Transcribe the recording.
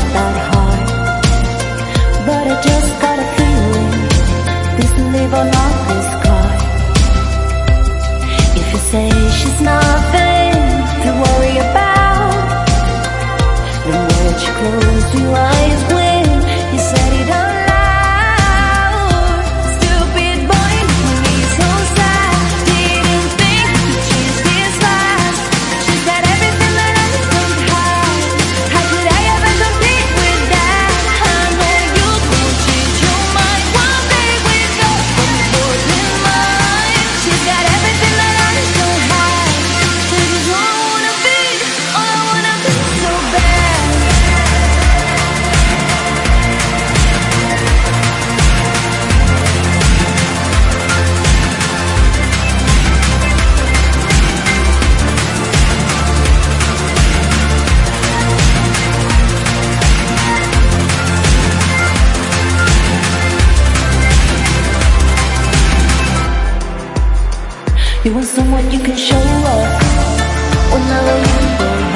that hard, but I just got a feeling this live or not this card. If you say she's nothing to worry about, then why don't you close your eyes when you said it out loud? Stupid boy, me so sad. Didn't think to change this fast. She's got everything that I don't have. How could I ever compete with that? I know you won't change your mind one day with your important mind. She's got everything that I don't have. This is all I wanna be, all I wanna be so bad. You want someone you can show up when never you go.